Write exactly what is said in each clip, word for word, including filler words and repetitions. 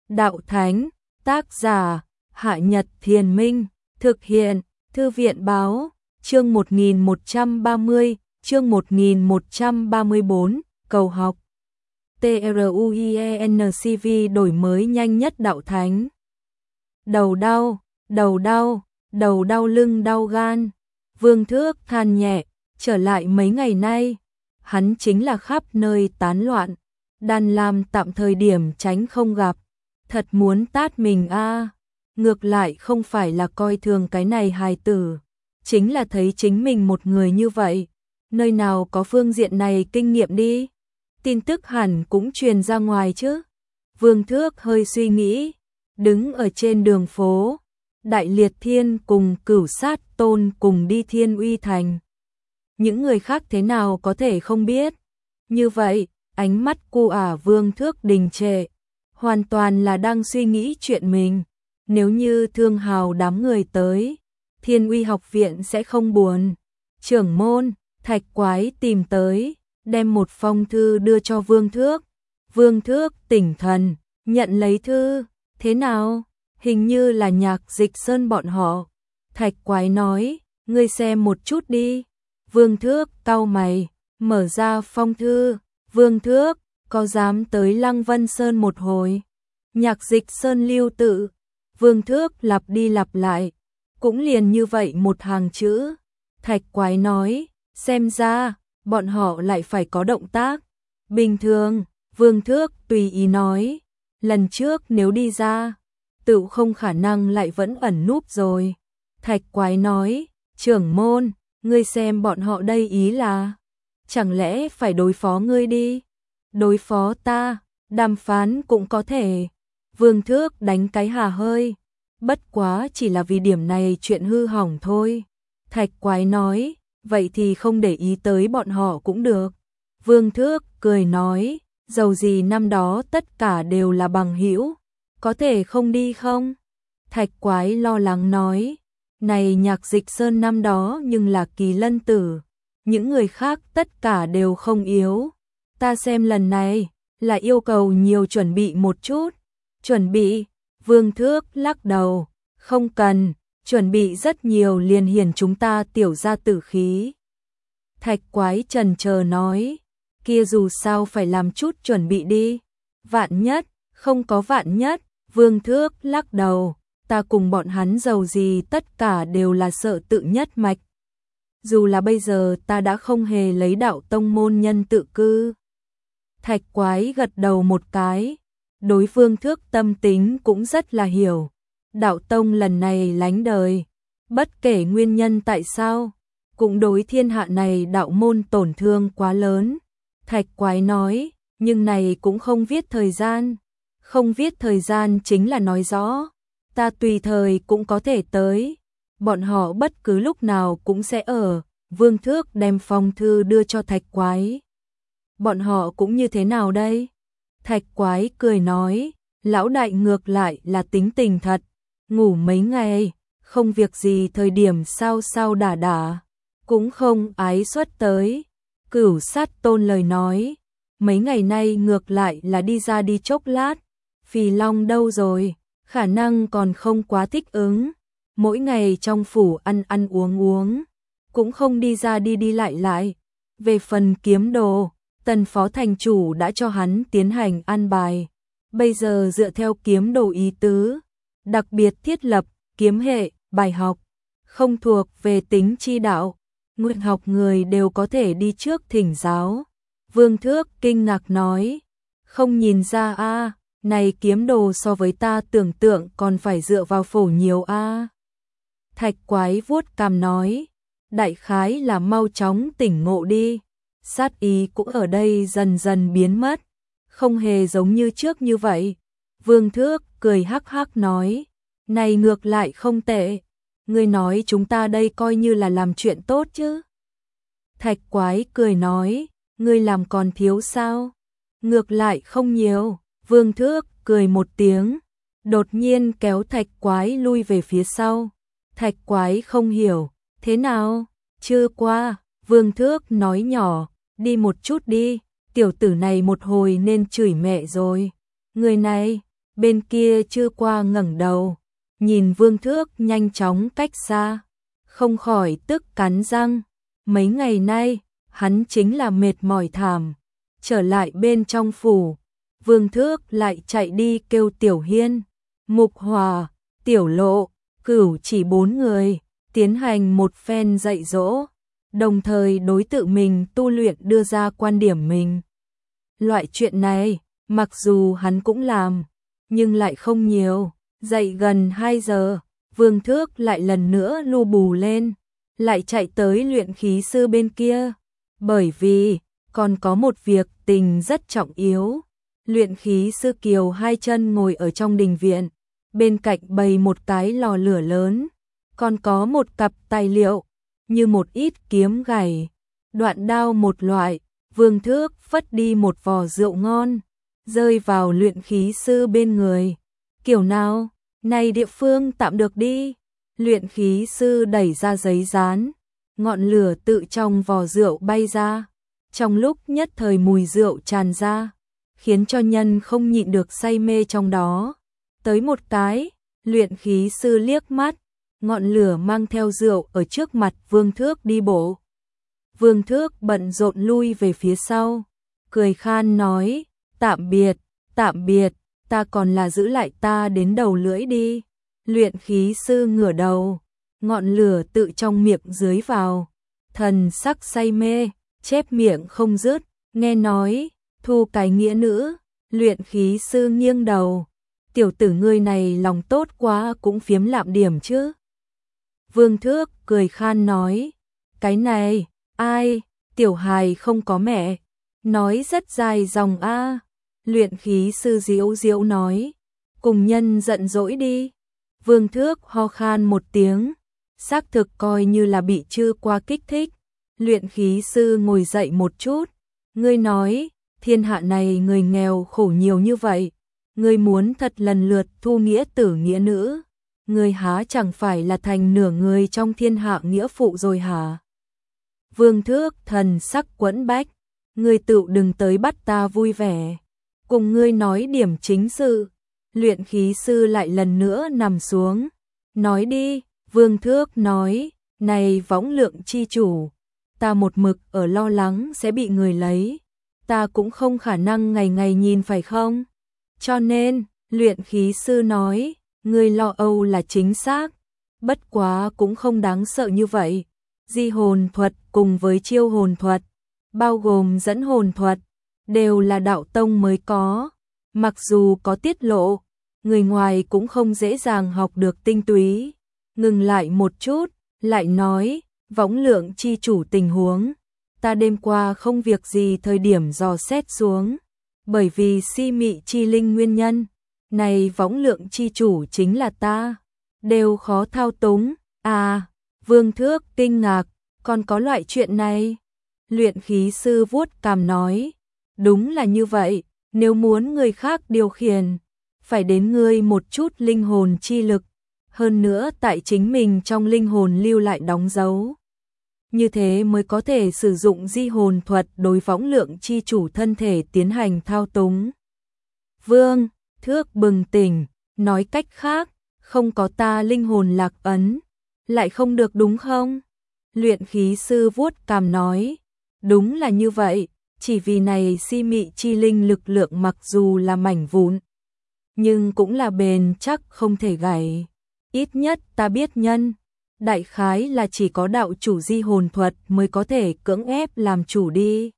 Đạo Thánh, tác giả, Hạ Nhật Thiền Minh, thực hiện, Thư viện Báo, chương một nghìn một trăm ba mươi, chương một nghìn một trăm ba mươi tư, cầu học. TRUIENCV đổi mới nhanh nhất Đạo Thánh. Đầu đau, đầu đau, đầu đau lưng đau gan. Vương Thước than nhẹ, trở lại mấy ngày nay, hắn chính là khắp nơi tán loạn, Đan Lam tạm thời điểm tránh không gặp, thật muốn tát mình a. À. Ngược lại không phải là coi thường cái này hài tử, chính là thấy chính mình một người như vậy, nơi nào có phương diện này kinh nghiệm đi. Tin tức hẳn cũng truyền ra ngoài chứ. Vương Thước hơi suy nghĩ, đứng ở trên đường phố, Đại Liệt Thiên cùng Cửu Sát Tôn cùng đi Thiên Uy Thành. Những người khác thế nào có thể không biết. Như vậy, ánh mắt cô ả Vương Thước đình trệ, hoàn toàn là đang suy nghĩ chuyện mình. Nếu như Thương Hào đám người tới, Thiên Uy học viện sẽ không buồn. Trưởng môn, Thạch Quái tìm tới, đem một phong thư đưa cho Vương Thước. Vương Thước tỉnh thần, nhận lấy thư, thế nào? Hình như là Nhạc Dịch Sơn bọn họ. Thạch Quái nói, ngươi xem một chút đi. Vương Thước cau mày, mở ra phong thư. Vương Thước, có dám tới Lăng Vân Sơn một hồi? Nhạc Dịch Sơn lưu tự. Vương Thước lặp đi lặp lại, cũng liền như vậy một hàng chữ. Thạch Quái nói, xem ra, bọn họ lại phải có động tác. Bình thường, Vương Thước tùy ý nói, lần trước nếu đi ra, tự không khả năng lại vẫn ẩn núp rồi. Thạch Quái nói, trưởng môn, ngươi xem bọn họ đây ý là, chẳng lẽ phải đối phó ngươi đi? Đối phó ta, đàm phán cũng có thể. Vương Thước đánh cái hà hơi, bất quá chỉ là vì điểm này chuyện hư hỏng thôi. Thạch Quái nói, vậy thì không để ý tới bọn họ cũng được. Vương Thước cười nói, dầu gì năm đó tất cả đều là bằng hữu, có thể không đi không? Thạch Quái lo lắng nói, này Nhạc Dịch Sơn năm đó nhưng là Kỳ Lân tử, những người khác tất cả đều không yếu. Ta xem lần này là yêu cầu nhiều chuẩn bị một chút. Chuẩn bị? Vương Thước lắc đầu, không cần, chuẩn bị rất nhiều liền hiển chúng ta tiểu ra tử khí. Thạch Quái chần chờ nói, kia dù sao phải làm chút chuẩn bị đi. Vạn nhất, không có vạn nhất. Vương Thước lắc đầu, ta cùng bọn hắn giàu gì tất cả đều là sợ tự nhất mạch. Dù là bây giờ ta đã không hề lấy đạo tông môn nhân tự cư. Thạch Quái gật đầu một cái, đối Vương Thước tâm tính cũng rất là hiểu. Đạo tông lần này lánh đời, bất kể nguyên nhân tại sao, cũng đối thiên hạ này đạo môn tổn thương quá lớn. Thạch Quái nói, nhưng này cũng không viết thời gian. Không viết thời gian chính là nói rõ, ta tùy thời cũng có thể tới. Bọn họ bất cứ lúc nào cũng sẽ ở. Vương Thước đem phong thư đưa cho Thạch Quái. Bọn họ cũng như thế nào đây? Thạch Quái cười nói, lão đại ngược lại là tính tình thật, ngủ mấy ngày, không việc gì thời điểm sao sao đả đả, cũng không ái xuất tới. Cửu Sát Tôn lời nói, mấy ngày nay ngược lại là đi ra đi chốc lát. Phì Long đâu rồi, khả năng còn không quá thích ứng, mỗi ngày trong phủ ăn ăn uống uống, cũng không đi ra đi đi lại lại. Về phần Kiếm Đồ, Tần phó thành chủ đã cho hắn tiến hành an bài, bây giờ dựa theo Kiếm Đồ ý tứ, đặc biệt thiết lập kiếm hệ, bài học, không thuộc về tính chi đạo, nguyện học người đều có thể đi trước thỉnh giáo. Vương Thước kinh ngạc nói, không nhìn ra a. À, này Kiếm Đồ so với ta tưởng tượng còn phải dựa vào phổ nhiều a. À. Thạch Quái vuốt cằm nói, đại khái là mau chóng tỉnh ngộ đi. Sát ý cũng ở đây dần dần biến mất, không hề giống như trước như vậy. Vương Thước cười hắc hắc nói, này ngược lại không tệ, ngươi nói chúng ta đây coi như là làm chuyện tốt chứ. Thạch Quái cười nói, ngươi làm còn thiếu sao? Ngược lại không nhiều. Vương Thước cười một tiếng, đột nhiên kéo Thạch Quái lui về phía sau. Thạch Quái không hiểu, thế nào? Chưa qua. Vương Thước nói nhỏ, đi một chút đi, tiểu tử này một hồi nên chửi mẹ rồi. Người này, Bên kia chưa qua ngẩng đầu, nhìn Vương Thước nhanh chóng cách xa, không khỏi tức cắn răng. Mấy ngày nay, hắn chính là mệt mỏi thảm. Trở lại bên trong phủ, Vương Thước lại chạy đi kêu Tiểu Hiên, Mục Hòa, Tiểu Lộ, Cửu Chỉ bốn người, tiến hành một phen dạy dỗ, đồng thời đối tự mình tu luyện đưa ra quan điểm mình. Loại chuyện này, mặc dù hắn cũng làm, nhưng lại không nhiều. Dậy gần hai giờ, Vương Thước lại lần nữa lu bù lên, lại chạy tới luyện khí sư bên kia, bởi vì còn có một việc tình rất trọng yếu. Luyện khí sư Kiều hai chân ngồi ở trong đình viện, bên cạnh bày một cái lò lửa lớn, còn có một cặp tài liệu, như một ít kiếm gảy, đoạn đao một loại. Vương Thước phất đi một vò rượu ngon, rơi vào luyện khí sư bên người. Kiểu nào, này địa phương tạm được đi. Luyện khí sư đẩy ra giấy dán, ngọn lửa tự trong vò rượu bay ra. Trong lúc nhất thời mùi rượu tràn ra, khiến cho nhân không nhịn được say mê trong đó. Tới một cái, luyện khí sư liếc mắt, ngọn lửa mang theo rượu ở trước mặt Vương Thước đi bộ. Vương Thước bận rộn lui về phía sau, cười khan nói, tạm biệt, tạm biệt, ta còn là giữ lại ta đến đầu lưỡi đi. Luyện khí sư ngửa đầu, ngọn lửa tự trong miệng dưới vào, thần sắc say mê, chép miệng không dứt, nghe nói, thu cái nghĩa nữ. Luyện khí sư nghiêng đầu, tiểu tử ngươi này lòng tốt quá cũng phiếm lạm điểm chứ. Vương Thước cười khan nói, cái này, ai, tiểu hài không có mẹ, nói rất dài dòng a. Luyện khí sư diễu diễu nói, cùng nhân giận dỗi đi. Vương Thước ho khan một tiếng, xác thực coi như là bị trư qua kích thích. Luyện khí sư ngồi dậy một chút, ngươi nói, thiên hạ này người nghèo khổ nhiều như vậy, ngươi muốn thật lần lượt thu nghĩa tử nghĩa nữ, ngươi há chẳng phải là thành nửa người trong thiên hạ nghĩa phụ rồi hả? Vương Thước thần sắc quẫn bách, ngươi tự đừng tới bắt ta vui vẻ, cùng ngươi nói điểm chính sự. Luyện khí sư lại lần nữa nằm xuống, nói đi. Vương Thước nói, này võng lượng chi chủ, ta một mực ở lo lắng sẽ bị người lấy, ta cũng không khả năng ngày ngày nhìn phải không? Cho nên, luyện khí sư nói, ngươi lo âu là chính xác, bất quá cũng không đáng sợ như vậy. Di hồn thuật cùng với chiêu hồn thuật, bao gồm dẫn hồn thuật, đều là đạo tông mới có, mặc dù có tiết lộ, người ngoài cũng không dễ dàng học được tinh túy. Ngừng lại một chút, lại nói, võng lượng chi chủ tình huống, ta đêm qua không việc gì thời điểm dò xét xuống, bởi vì si mị chi linh nguyên nhân, này võng lượng chi chủ chính là ta, đều khó thao túng. À, Vương Thước kinh ngạc, còn có loại chuyện này? Luyện khí sư vuốt cằm nói, đúng là như vậy, nếu muốn người khác điều khiển, phải đến ngươi một chút linh hồn chi lực, hơn nữa tại chính mình trong linh hồn lưu lại đóng dấu. Như thế mới có thể sử dụng di hồn thuật đối võng lượng chi chủ thân thể tiến hành thao túng. Vương Thước bừng tỉnh, nói cách khác, không có ta linh hồn lạc ấn, lại không được đúng không? Luyện khí sư vuốt cằm nói, đúng là như vậy, chỉ vì này si mị chi linh lực lượng mặc dù là mảnh vụn, nhưng cũng là bền chắc không thể gãy. Ít nhất ta biết nhân, đại khái là chỉ có đạo chủ di hồn thuật mới có thể cưỡng ép làm chủ đi.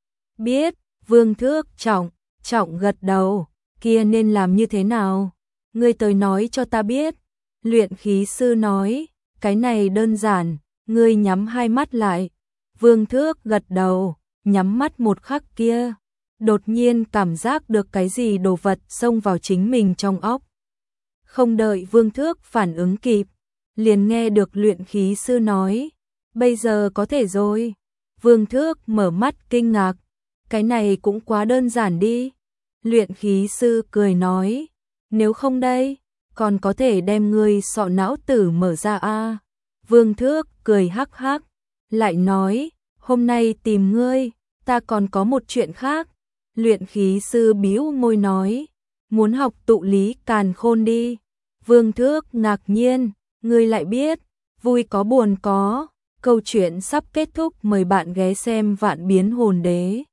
Biết. Vương Thước trọng, trọng gật đầu, kia nên làm như thế nào? Ngươi tới nói cho ta biết. Luyện khí sư nói, cái này đơn giản, ngươi nhắm hai mắt lại. Vương Thước gật đầu, nhắm mắt một khắc kia, đột nhiên cảm giác được cái gì đồ vật xông vào chính mình trong óc. Không đợi Vương Thước phản ứng kịp, liền nghe được luyện khí sư nói, bây giờ có thể rồi. Vương Thước mở mắt kinh ngạc, cái này cũng quá đơn giản đi. Luyện khí sư cười nói, nếu không đây, còn có thể đem ngươi sọ não tử mở ra a. À. Vương Thước cười hắc hắc, lại nói, hôm nay tìm ngươi, ta còn có một chuyện khác. Luyện khí sư bĩu môi nói, muốn học tụ lý càn khôn đi. Vương Thước ngạc nhiên, ngươi lại biết, vui có buồn có. Câu chuyện sắp kết thúc, mời bạn ghé xem Vạn Biến Hồn Đế.